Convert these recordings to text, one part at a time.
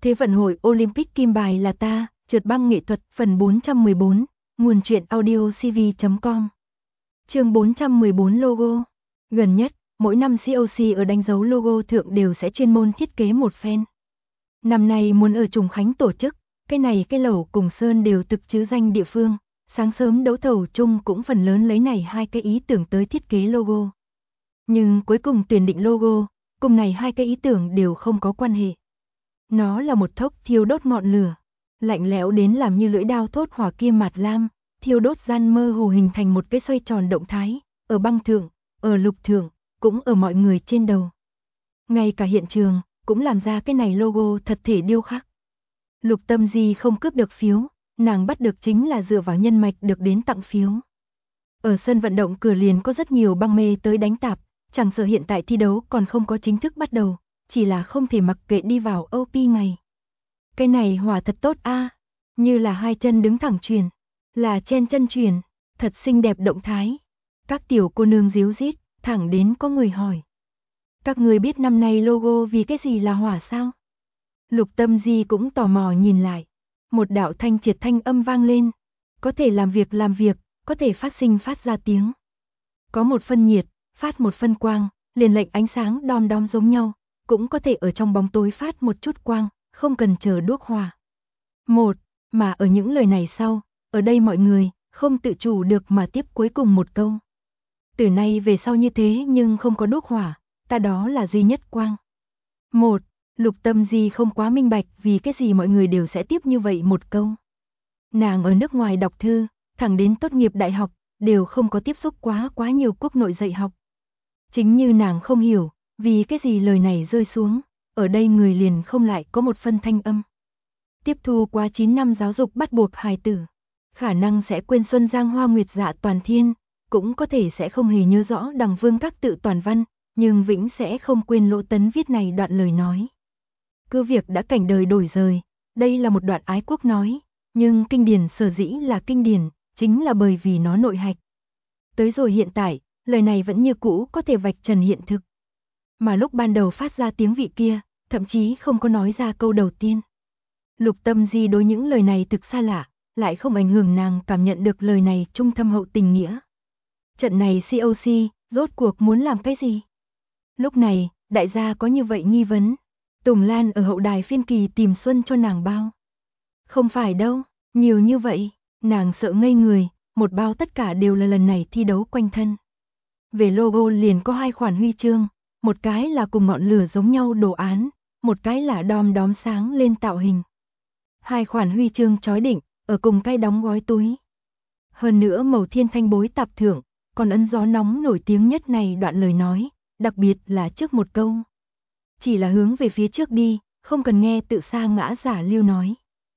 Thế vận hội Olympic kim bài là ta, trượt băng nghệ thuật phần 414, nguồn truyện audio cv.com. Chương 414 logo. Gần nhất, mỗi năm COC ở đánh dấu logo thượng đều sẽ chuyên môn thiết kế một phen. Năm nay muốn ở Trùng Khánh tổ chức, cái này cái lẩu cùng sơn đều thực chứ danh địa phương, sáng sớm đấu thầu chung cũng phần lớn lấy này hai cái ý tưởng tới thiết kế logo. Nhưng cuối cùng tuyển định logo, cùng này hai cái ý tưởng đều không có quan hệ. Nó là một thốc thiêu đốt ngọn lửa, lạnh lẽo đến làm như lưỡi dao thốt hỏa kia mạt lam, thiêu đốt gian mơ hồ hình thành một cái xoay tròn động thái, ở băng thượng, ở lục thượng, cũng ở mọi người trên đầu. Ngay cả hiện trường, cũng làm ra cái này logo thật thể điêu khắc. Lục Tâm Di không cướp được phiếu, nàng bắt được chính là dựa vào nhân mạch được đến tặng phiếu. Ở sân vận động cửa liền có rất nhiều băng mê tới đánh tạp, chẳng sợ hiện tại thi đấu còn không có chính thức bắt đầu, chỉ là không thể mặc kệ đi vào OP ngày. Cái này hỏa thật tốt a, như là hai chân đứng thẳng truyền, là chen chân truyền, thật xinh đẹp động thái. Các tiểu cô nương díu dít, thẳng đến có người hỏi. Các người biết năm nay logo vì cái gì là hỏa sao? Lục Tâm Di cũng tò mò nhìn lại. Một đạo thanh triệt thanh âm vang lên. Có thể làm việc, có thể phát sinh phát ra tiếng. Có một phân nhiệt, phát một phân quang, liền lệnh ánh sáng đom đóm giống nhau, cũng có thể ở trong bóng tối phát một chút quang, không cần chờ đuốc hỏa. Mà ở những lời này sau, ở đây mọi người, không tự chủ được mà tiếp cuối cùng một câu. Từ nay về sau như thế nhưng không có đuốc hỏa, ta đó là duy nhất quang. Lục Tâm Di không quá minh bạch vì cái gì mọi người đều sẽ tiếp như vậy một câu. Nàng ở nước ngoài đọc thư, thẳng đến tốt nghiệp đại học, đều không có tiếp xúc quá nhiều quốc nội dạy học. Chính như nàng không hiểu, vì cái gì lời này rơi xuống, ở đây người liền không lại có một phân thanh âm. Tiếp thu qua 9 năm giáo dục bắt buộc hài tử, khả năng sẽ quên xuân giang hoa nguyệt dạ toàn thiên, cũng có thể sẽ không hề nhớ rõ đằng vương các tự toàn văn, nhưng vĩnh sẽ không quên Lỗ Tấn viết này đoạn lời nói. Cứ việc đã cảnh đời đổi rời, đây là một đoạn ái quốc nói, nhưng kinh điển sở dĩ là kinh điển, chính là bởi vì nó nội hạch. Tới rồi hiện tại, lời này vẫn như cũ có thể vạch trần hiện thực. Mà lúc ban đầu phát ra tiếng vị kia, thậm chí không có nói ra câu đầu tiên. Lục Tâm Di đối những lời này thực xa lạ, lại không ảnh hưởng nàng cảm nhận được lời này trung thâm hậu tình nghĩa. Trận này COC, rốt cuộc muốn làm cái gì? Lúc này, đại gia có như vậy nghi vấn. Tùng Lan ở hậu đài phiên kỳ tìm xuân cho nàng bao. Không phải đâu, nhiều như vậy, nàng sợ ngây người, một bao tất cả đều là lần này thi đấu quanh thân. Về logo liền có 2 khoản huy chương, một cái là cùng ngọn lửa giống nhau đồ án, một cái là đom đóm sáng lên tạo hình. 2 khoản huy chương chói đỉnh, ở cùng cái đóng gói túi. Hơn nữa màu thiên thanh bối tạp thượng, còn ấn gió nóng nổi tiếng nhất này đoạn lời nói, đặc biệt là trước một câu. Chỉ là hướng về phía trước đi, không cần nghe tự sa ngã giả lưu nói.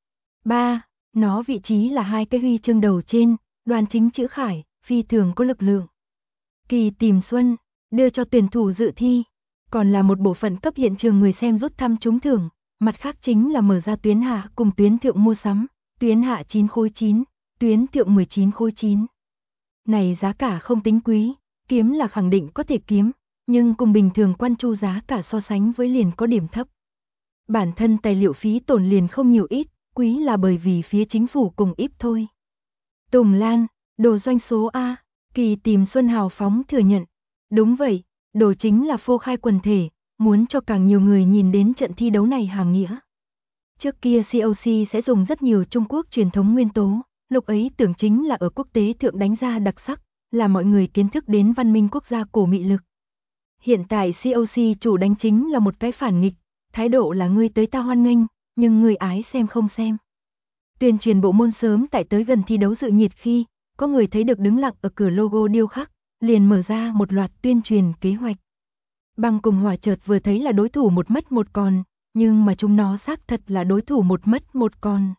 3. Nó vị trí là 2 cái huy chương đầu trên, đoàn chính chữ khải, phi thường có lực lượng. Kỳ tìm xuân, đưa cho tuyển thủ dự thi, còn là một bộ phận cấp hiện trường người xem rút thăm trúng thưởng, mặt khác chính là mở ra tuyến hạ cùng tuyến thượng mua sắm, tuyến hạ 9 khối 9, tuyến thượng 19 khối 9. Này giá cả không tính quý, kiếm là khẳng định có thể kiếm, nhưng cùng bình thường quan chu giá cả so sánh với liền có điểm thấp. Bản thân tài liệu phí tổn liền không nhiều ít, quý là bởi vì phía chính phủ cùng ít thôi. Tùng Lan, đồ doanh số A, Kỳ tìm xuân hào phóng thừa nhận. Đúng vậy, đồ chính là phô khai quần thể, muốn cho càng nhiều người nhìn đến trận thi đấu này hàm nghĩa. Trước kia COC sẽ dùng rất nhiều Trung Quốc truyền thống nguyên tố, lúc ấy tưởng chính là ở quốc tế thượng đánh ra đặc sắc, là mọi người kiến thức đến văn minh quốc gia cổ mị lực. Hiện tại COC chủ đánh chính là một cái phản nghịch, thái độ là ngươi tới ta hoan nghênh, nhưng người ái xem không xem. Tuyên truyền bộ môn sớm tại tới gần thi đấu dự nhiệt khi, có người thấy được đứng lặng ở cửa logo điêu khắc, liền mở ra một loạt tuyên truyền kế hoạch. Băng cùng hỏa chợt vừa thấy là đối thủ một mất một còn, nhưng mà chúng nó xác thật là đối thủ một mất một còn.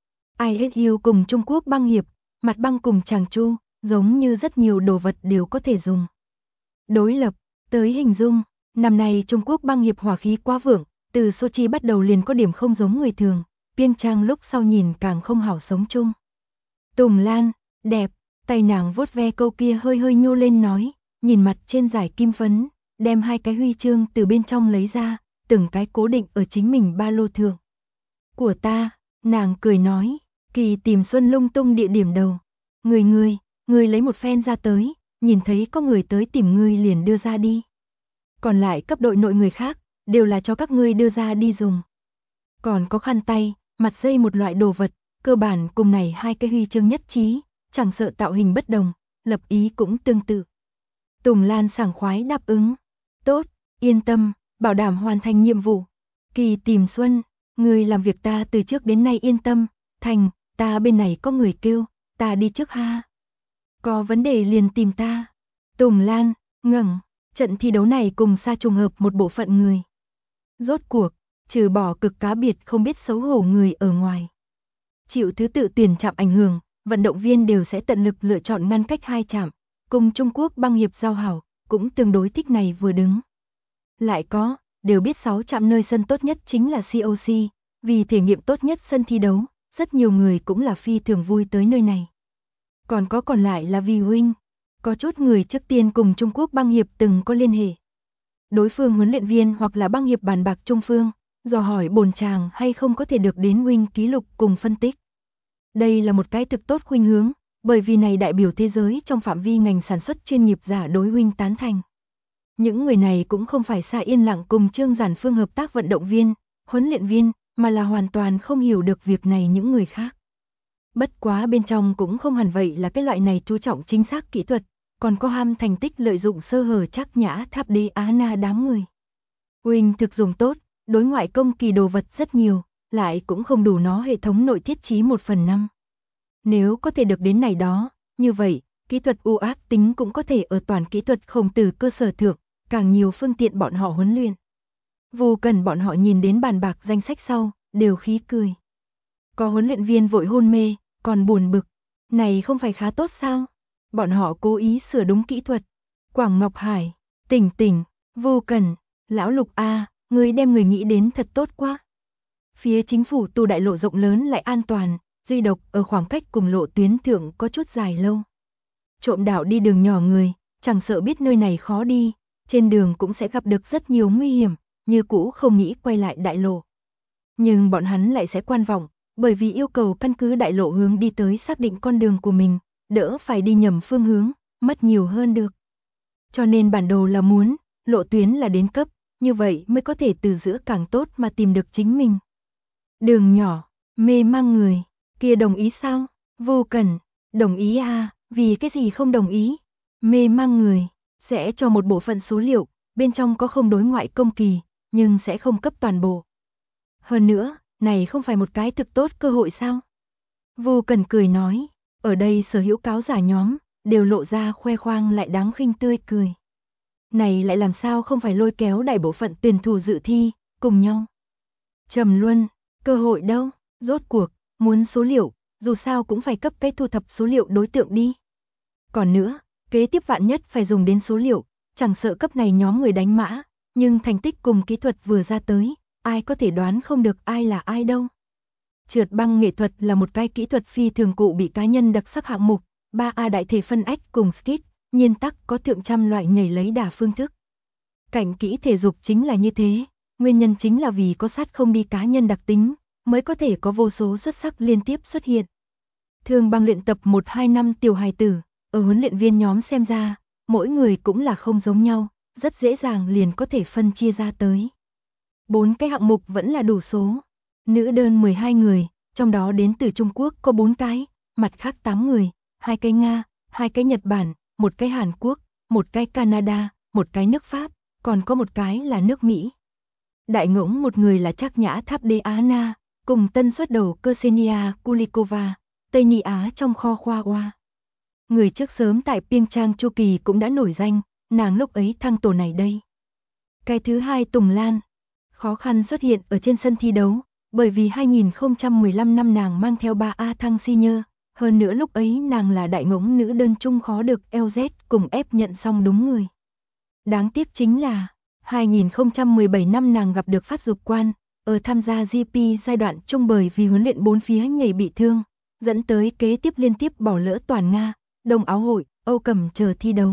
ISU cùng Trung Quốc băng hiệp, mặt băng cùng Tràng Chu, giống như rất nhiều đồ vật đều có thể dùng. Đối lập, tới hình dung, năm nay Trung Quốc băng hiệp hỏa khí quá vượng, từ Sochi bắt đầu liền có điểm không giống người thường, Pyeongchang lúc sau nhìn càng không hảo sống chung. Tùng Lan, đẹp, tay nàng vuốt ve câu kia hơi nhô lên nói, nhìn mặt trên giải kim phấn, đem 2 cái huy chương từ bên trong lấy ra, từng cái cố định ở chính mình ba lô thượng. Của ta, nàng cười nói, Kỳ tìm Xuân lung tung địa điểm đầu. Ngươi lấy một phen ra tới, nhìn thấy có người tới tìm ngươi liền đưa ra đi. Còn lại cấp đội nội người khác, đều là cho các ngươi đưa ra đi dùng. Còn có khăn tay, mặt dây một loại đồ vật, cơ bản cùng này hai cái huy chương nhất trí, chẳng sợ tạo hình bất đồng, lập ý cũng tương tự. Tùng Lan sảng khoái đáp ứng. Tốt, yên tâm, bảo đảm hoàn thành nhiệm vụ. Kỳ tìm Xuân, ngươi làm việc ta từ trước đến nay yên tâm, thành, ta bên này có người kêu, ta đi trước ha. Có vấn đề liền tìm ta. Tùng Lan, ngẩng, trận thi đấu này cùng xa trùng hợp một bộ phận người. Rốt cuộc, trừ bỏ cực cá biệt không biết xấu hổ người ở ngoài. Chịu thứ tự tuyển chạm ảnh hưởng, vận động viên đều sẽ tận lực lựa chọn ngăn cách hai chạm, cùng Trung Quốc băng hiệp giao hảo, cũng tương đối thích này vừa đứng. Lại có, đều biết 6 chạm nơi sân tốt nhất chính là COC, vì thể nghiệm tốt nhất sân thi đấu, rất nhiều người cũng là phi thường vui tới nơi này. Còn lại là vì huynh, có chút người trước tiên cùng Trung Quốc băng hiệp từng có liên hệ. Đối phương huấn luyện viên hoặc là băng hiệp bàn bạc Trung Phương, dò hỏi bồn chàng hay không có thể được đến huynh ký lục cùng phân tích. Đây là một cái thực tốt khuynh hướng, bởi vì này đại biểu thế giới trong phạm vi ngành sản xuất chuyên nghiệp giả đối huynh tán thành. Những người này cũng không phải xa yên lặng cùng Trương Giản Phương hợp tác vận động viên, huấn luyện viên, mà là hoàn toàn không hiểu được việc này những người khác. Bất quá bên trong cũng không hẳn vậy là cái loại này chú trọng chính xác kỹ thuật, còn có ham thành tích lợi dụng sơ hở Trác Nhã Tháp Đế Á Na đám người. Huynh thực dùng tốt, đối ngoại công kỳ đồ vật rất nhiều, lại cũng không đủ nó hệ thống nội thiết trí 1/5. Nếu có thể được đến này đó, như vậy, kỹ thuật ưu ác tính cũng có thể ở toàn kỹ thuật không từ cơ sở thượng, càng nhiều phương tiện bọn họ huấn luyện. Vô cần bọn họ nhìn đến bàn bạc danh sách sau, đều khí cười. Có huấn luyện viên vội hôn mê, còn buồn bực. Này không phải khá tốt sao? Bọn họ cố ý sửa đúng kỹ thuật. Quảng Ngọc Hải, tỉnh, Vô Cần, Lão Lục A, người đem người nghĩ đến thật tốt quá. Phía chính phủ tu đại lộ rộng lớn lại an toàn, duy độc ở khoảng cách cùng lộ tuyến thượng có chút dài lâu. Trộm đạo đi đường nhỏ người, chẳng sợ biết nơi này khó đi, trên đường cũng sẽ gặp được rất nhiều nguy hiểm, như cũ không nghĩ quay lại đại lộ. Nhưng bọn hắn lại sẽ quan vọng, bởi vì yêu cầu căn cứ đại lộ hướng đi tới xác định con đường của mình, đỡ phải đi nhầm phương hướng, mất nhiều hơn được. Cho nên bản đồ là muốn, lộ tuyến là đến cấp, như vậy mới có thể từ giữa càng tốt mà tìm được chính mình. Đường nhỏ, mê mang người, kia đồng ý sao? Vô Cần, đồng ý à, vì cái gì không đồng ý? Mê mang người, sẽ cho một bộ phận số liệu, bên trong có không đối ngoại công kỳ, nhưng sẽ không cấp toàn bộ. Hơn nữa, này không phải một cái thực tốt cơ hội sao? Vô Cần cười nói, ở đây sở hữu cáo giả nhóm, đều lộ ra khoe khoang lại đáng khinh tươi cười. Này lại làm sao không phải lôi kéo đại bộ phận tuyển thủ dự thi, cùng nhau. Trầm Luân, cơ hội đâu, rốt cuộc, muốn số liệu, dù sao cũng phải cấp cái thu thập số liệu đối tượng đi. Còn nữa, kế tiếp vạn nhất phải dùng đến số liệu, chẳng sợ cấp này nhóm người đánh mã, nhưng thành tích cùng kỹ thuật vừa ra tới, ai có thể đoán không được ai là ai đâu. Trượt băng nghệ thuật là một cái kỹ thuật phi thường cụ bị cá nhân đặc sắc hạng mục, 3A đại thể phân ách cùng skit, nhiên tắc có thượng trăm loại nhảy lấy đà phương thức. Cảnh kỹ thể dục chính là như thế, nguyên nhân chính là vì có sát không đi cá nhân đặc tính, mới có thể có vô số xuất sắc liên tiếp xuất hiện. Thường băng luyện tập 1-2 năm tiểu hài tử, ở huấn luyện viên nhóm xem ra, mỗi người cũng là không giống nhau, rất dễ dàng liền có thể phân chia ra tới. 4 cái hạng mục vẫn là đủ số. Nữ đơn 12 người, trong đó đến từ Trung Quốc có 4 cái, mặt khác 8 người, 2 cái Nga, 2 cái Nhật Bản, 1 cái Hàn Quốc, 1 cái Canada, 1 cái nước Pháp, còn có 1 cái là nước Mỹ. Đại ngỗng một người là Trác Nhã Tháp Đế Á Na, cùng tân xuất đầu Ksenia Kulikova, Tây Ni Á trong kho khoa oa. Người trước sớm tại Pyeongchang Chu Kỳ cũng đã nổi danh, nàng lúc ấy thăng tổ này đây. Cái thứ hai Tùng Lan, khó khăn xuất hiện ở trên sân thi đấu, bởi vì 2015 năm nàng mang theo 3A thăng senior, hơn nữa lúc ấy nàng là đại ngỗng nữ đơn chung khó được LZ cùng ép nhận xong đúng người. Đáng tiếc chính là, 2017 năm nàng gặp được phát dục quan, ở tham gia GP giai đoạn chung bởi vì huấn luyện bốn phía nhảy bị thương, dẫn tới kế tiếp liên tiếp bỏ lỡ toàn Nga, Đông Áo hội, Âu Cẩm chờ thi đấu.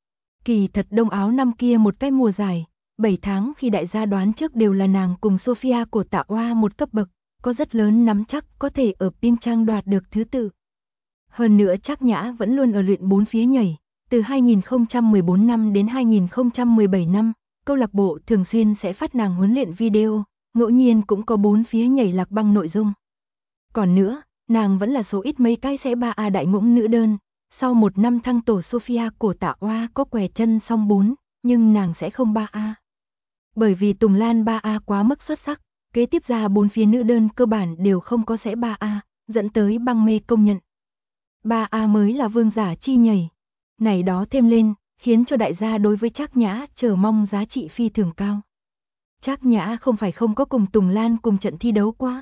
Kỳ thật Đông Áo năm kia một cái mùa giải, 7 tháng khi đại gia đoán trước đều là nàng cùng Sofia của Tạ Oa một cấp bậc, có rất lớn nắm chắc có thể ở Pyeongchang đoạt được thứ tự. Hơn nữa Trác Nhã vẫn luôn ở luyện 4 phía nhảy, từ 2014 năm đến 2017 năm, câu lạc bộ thường xuyên sẽ phát nàng huấn luyện video, ngẫu nhiên cũng có 4 phía nhảy lạc băng nội dung. Còn nữa, nàng vẫn là số ít mấy cái sẽ 3A đại ngỗng nữ đơn, sau một năm thăng tổ Sophia cổ tạ oa có què chân song 4, nhưng nàng sẽ không 3A. Bởi vì Tùng Lan 3A quá mức xuất sắc, kế tiếp ra 4 phía nữ đơn cơ bản đều không có sẽ 3A, dẫn tới băng mê công nhận. 3A mới là vương giả chi nhảy. Này đó thêm lên, khiến cho đại gia đối với Trác Nhã chờ mong giá trị phi thường cao. Trác Nhã không phải không có cùng Tùng Lan cùng trận thi đấu qua.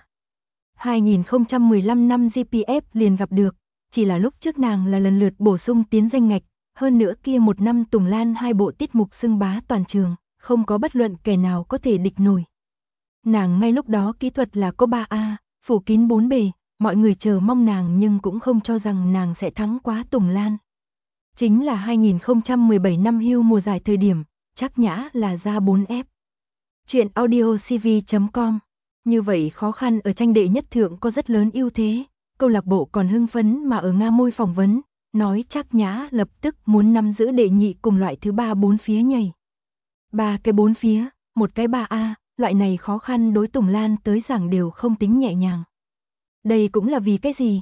2015 năm GPF liền gặp được, chỉ là lúc trước nàng là lần lượt bổ sung tiến danh ngạch, hơn nữa kia một năm Tùng Lan 2 bộ tiết mục xưng bá toàn trường, không có bất luận kẻ nào có thể địch nổi. Nàng ngay lúc đó kỹ thuật là có 3A, phủ kín 4 bề, mọi người chờ mong nàng nhưng cũng không cho rằng nàng sẽ thắng quá Tùng Lan. Chính là 2017 năm hưu mùa giải thời điểm, Trác Nhã là ra 4F. Chuyện audiocv.com. Như vậy khó khăn ở tranh đệ nhất thượng có rất lớn ưu thế, câu lạc bộ còn hưng phấn mà ở Nga Môi phỏng vấn, nói Trác Nhã lập tức muốn nắm giữ đệ nhị cùng loại thứ 3 4 phía nhảy. 3 cái 4 phía, một cái 3A, loại này khó khăn đối Tùng Lan tới giảng đều không tính nhẹ nhàng. Đây cũng là vì cái gì?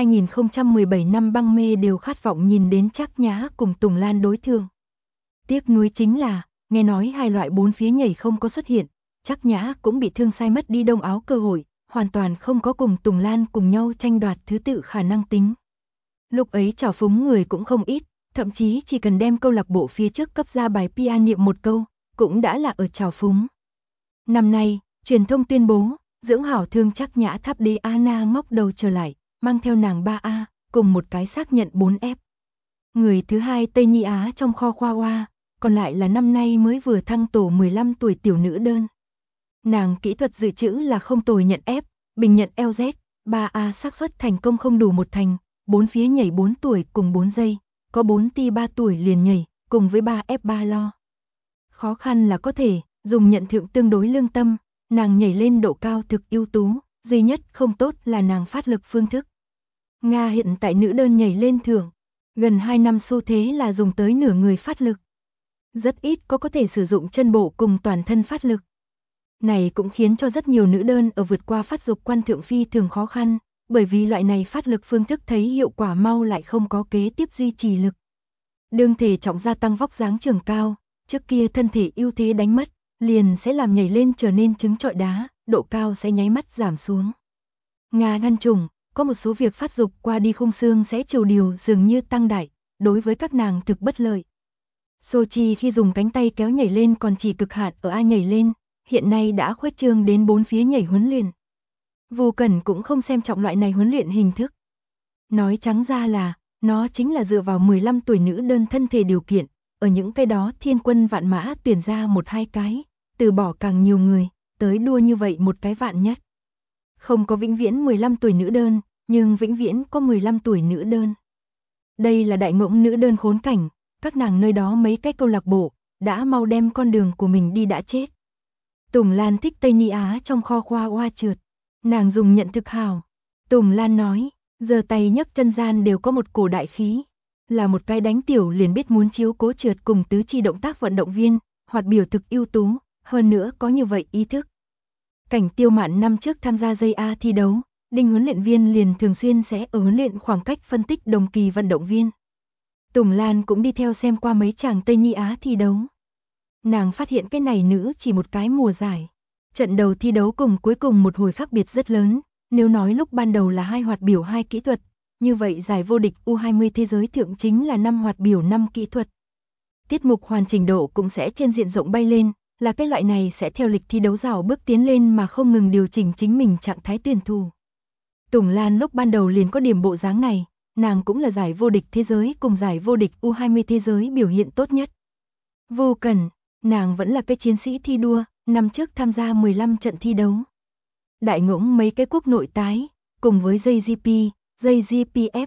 2017 năm băng mê đều khát vọng nhìn đến Trác Nhã cùng Tùng Lan đối thương. Tiếc nuối chính là, nghe nói hai loại 4 phía nhảy không có xuất hiện, Trác Nhã cũng bị thương sai mất đi đông áo cơ hội, hoàn toàn không có cùng Tùng Lan cùng nhau tranh đoạt thứ tự khả năng tính. Lúc ấy trào phúng người cũng không ít, thậm chí chỉ cần đem câu lạc bộ phía trước cấp ra bài PR niệm một câu, cũng đã là ở trào phúng. Năm nay, truyền thông tuyên bố, dưỡng hảo thương Trác Nhã tháp đế Anna ngóc đầu trở lại, mang theo nàng 3A, cùng một cái xác nhận 4F. Người thứ hai Tây Nhi Á trong kho khoa hoa, còn lại là năm nay mới vừa thăng tổ 15 tuổi tiểu nữ đơn. Nàng kỹ thuật dự trữ là không tồi nhận F, bình nhận LZ, 3A xác suất thành công không đủ một thành, 4 phía nhảy 4 tuổi cùng 4 giây, có 4 ti 3 tuổi liền nhảy, cùng với 3F3 lo. Khó khăn là có thể, dùng nhận thượng tương đối lương tâm, nàng nhảy lên độ cao thực ưu tú, duy nhất không tốt là nàng phát lực phương thức. Nga hiện tại nữ đơn nhảy lên thưởng, gần 2 năm xu thế là dùng tới nửa người phát lực. Rất ít có thể sử dụng chân bộ cùng toàn thân phát lực. Này cũng khiến cho rất nhiều nữ đơn ở vượt qua phát dục quan thượng phi thường khó khăn, bởi vì loại này phát lực phương thức thấy hiệu quả mau lại không có kế tiếp duy trì lực. Đương thể trọng gia tăng vóc dáng trưởng cao, trước kia thân thể ưu thế đánh mất, liền sẽ làm nhảy lên trở nên trứng trọi đá, độ cao sẽ nháy mắt giảm xuống. Nga ngăn trùng, có một số việc phát dục qua đi khung xương sẽ chiều điều dường như tăng đại, đối với các nàng thực bất lợi. Sochi khi dùng cánh tay kéo nhảy lên còn chỉ cực hạn ở A nhảy lên, hiện nay đã khuếch trương đến 4 phía nhảy huấn luyện. Vô Cẩn cũng không xem trọng loại này huấn luyện hình thức. Nói trắng ra là, nó chính là dựa vào 15 tuổi nữ đơn thân thể điều kiện, ở những cái đó thiên quân vạn mã tuyển ra 1-2 cái, từ bỏ càng nhiều người, tới đua như vậy một cái vạn nhất. Không có vĩnh viễn 15 tuổi nữ đơn, nhưng vĩnh viễn có 15 tuổi nữ đơn. Đây là đại ngỗng nữ đơn khốn cảnh, các nàng nơi đó mấy cái câu lạc bộ, đã mau đem con đường của mình đi đã chết. Tùng Lan thích Tây Ni Á trong kho khoa hoa trượt, nàng dùng nhận thực hào. Tùng Lan nói, giờ tay nhấc chân gian đều có một cổ đại khí, là một cái đánh tiểu liền biết muốn chiếu cố trượt cùng tứ chi động tác vận động viên, hoạt biểu thực ưu tú, hơn nữa có như vậy ý thức. Cảnh Tiêu Mạn năm trước tham gia dây A thi đấu, Đinh huấn luyện viên liền thường xuyên sẽ ở huấn luyện khoảng cách phân tích đồng kỳ vận động viên. Tùng Lan cũng đi theo xem qua mấy chàng Tây Nhi Á thi đấu. Nàng phát hiện cái này nữ chỉ một cái mùa giải. Trận đầu thi đấu cùng cuối cùng một hồi khác biệt rất lớn, nếu nói lúc ban đầu là 2 hoạt biểu 2 kỹ thuật, như vậy giải vô địch U20 thế giới thượng chính là 5 hoạt biểu 5 kỹ thuật. Tiết mục hoàn chỉnh độ cũng sẽ trên diện rộng bay lên, là cái loại này sẽ theo lịch thi đấu rào bước tiến lên mà không ngừng điều chỉnh chính mình trạng thái tuyển thủ. Tùng Lan lúc ban đầu liền có điểm bộ dáng này, nàng cũng là giải vô địch thế giới cùng giải vô địch U20 thế giới biểu hiện tốt nhất. Vô Cẩn, nàng vẫn là cái chiến sĩ thi đua, năm trước tham gia 15 trận thi đấu. Đại ngỗng mấy cái quốc nội tái, cùng với JGP, JGPF,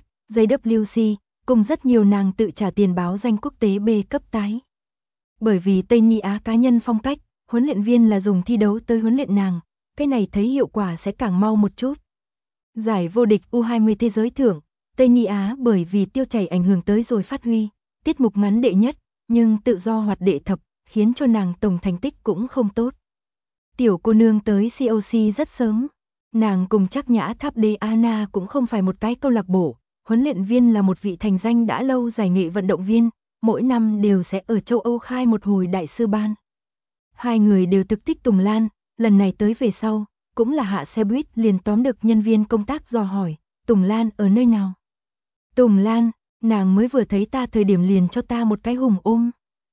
JWC, cùng rất nhiều nàng tự trả tiền báo danh quốc tế B cấp tái. Bởi vì Tây Nhi Á cá nhân phong cách, huấn luyện viên là dùng thi đấu tới huấn luyện nàng, cái này thấy hiệu quả sẽ càng mau một chút. Giải vô địch U20 thế giới thưởng, Tây Ni Á bởi vì tiêu chảy ảnh hưởng tới rồi phát huy, tiết mục ngắn đệ nhất, nhưng tự do hoạt đệ thập, khiến cho nàng tổng thành tích cũng không tốt. Tiểu cô nương tới COC rất sớm, nàng cùng Trác Nhã Tháp Đế Anna cũng không phải một cái câu lạc bộ, huấn luyện viên là một vị thành danh đã lâu giải nghệ vận động viên, mỗi năm đều sẽ ở châu Âu khai một hồi đại sư ban. Hai người đều thực thích Tùng Lan, lần này tới về sau, cũng là hạ xe buýt liền tóm được nhân viên công tác dò hỏi, Tùng Lan ở nơi nào? Tùng Lan, nàng mới vừa thấy ta thời điểm liền cho ta một cái hùng ôm.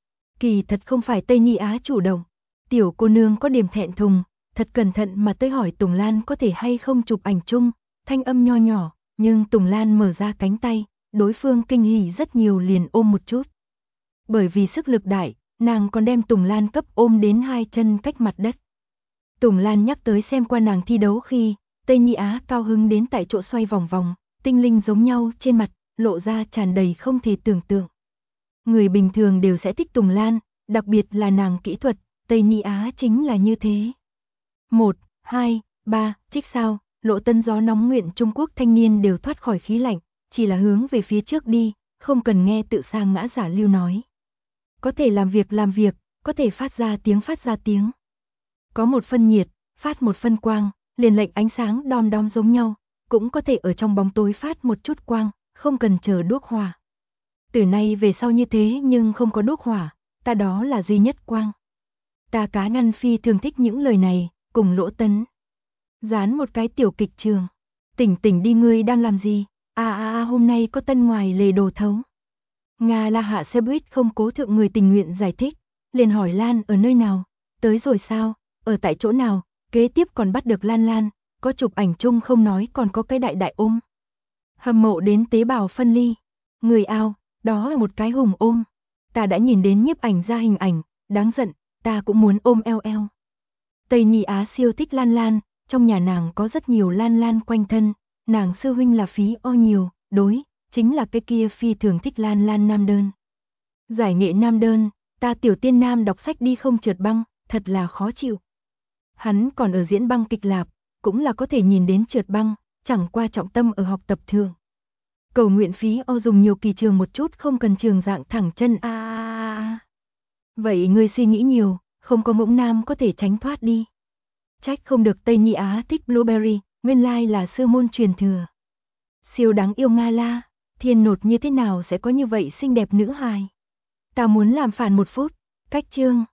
Kỳ thật không phải Tây Ni Á chủ động, tiểu cô nương có điểm thẹn thùng, thật cẩn thận mà tới hỏi Tùng Lan có thể hay không chụp ảnh chung, thanh âm nho nhỏ, nhưng Tùng Lan mở ra cánh tay, đối phương kinh hỉ rất nhiều liền ôm một chút. Bởi vì sức lực đại, nàng còn đem Tùng Lan cấp ôm đến hai chân cách mặt đất. Tùng Lan nhắc tới xem qua nàng thi đấu khi, Tây Ni Á cao hứng đến tại chỗ xoay vòng vòng, tinh linh giống nhau trên mặt, lộ ra tràn đầy không thể tưởng tượng. Người bình thường đều sẽ thích Tùng Lan, đặc biệt là nàng kỹ thuật, Tây Ni Á chính là như thế. 1, 2, 3, trích sao, lộ tân gió nóng nguyện Trung Quốc thanh niên đều thoát khỏi khí lạnh, chỉ là hướng về phía trước đi, không cần nghe tự sang ngã giả lưu nói. Có thể làm việc, có thể phát ra tiếng. Có một phân nhiệt, phát một phân quang, liền lệnh ánh sáng đom đóm giống nhau, cũng có thể ở trong bóng tối phát một chút quang, không cần chờ đuốc hỏa. Từ nay về sau như thế nhưng không có đuốc hỏa, ta đó là duy nhất quang. Ta cá ngăn phi thường thích những lời này, cùng Lỗ Tấn. Dán một cái tiểu kịch trường. Tỉnh tỉnh đi, ngươi đang làm gì? Hôm nay có tân ngoài lề đồ thấu. Nga La hạ xe buýt không cố thượng người tình nguyện giải thích, liền hỏi Lan ở nơi nào, tới rồi sao, ở tại chỗ nào, kế tiếp còn bắt được Lan, có chụp ảnh chung không nói còn có cái đại ôm. Hâm mộ đến tế bào phân ly, người ao, đó là một cái hùng ôm. Ta đã nhìn đến nhiếp ảnh ra hình ảnh, đáng giận, ta cũng muốn ôm eo. Tây Ni Á siêu thích Lan, trong nhà nàng có rất nhiều Lan quanh thân, nàng sư huynh là Phí O nhiều, đối, chính là cái kia phi thường thích Lan nam đơn. Giải nghệ nam đơn, ta tiểu tiên nam đọc sách đi không trượt băng, thật là khó chịu. Hắn còn ở diễn băng kịch lạp, cũng là có thể nhìn đến trượt băng, chẳng qua trọng tâm ở học tập thường. Cầu nguyện Phí O dùng nhiều kỳ trường một chút, không cần trường dạng thẳng chân Vậy ngươi suy nghĩ nhiều, không có mỗng nam có thể tránh thoát đi. Trách không được Tây Ni Á thích Blueberry, nguyên lai là sư môn truyền thừa. Siêu đáng yêu Nga La, thiên nột như thế nào sẽ có như vậy xinh đẹp nữ hài. Ta muốn làm phản một phút, cách chương.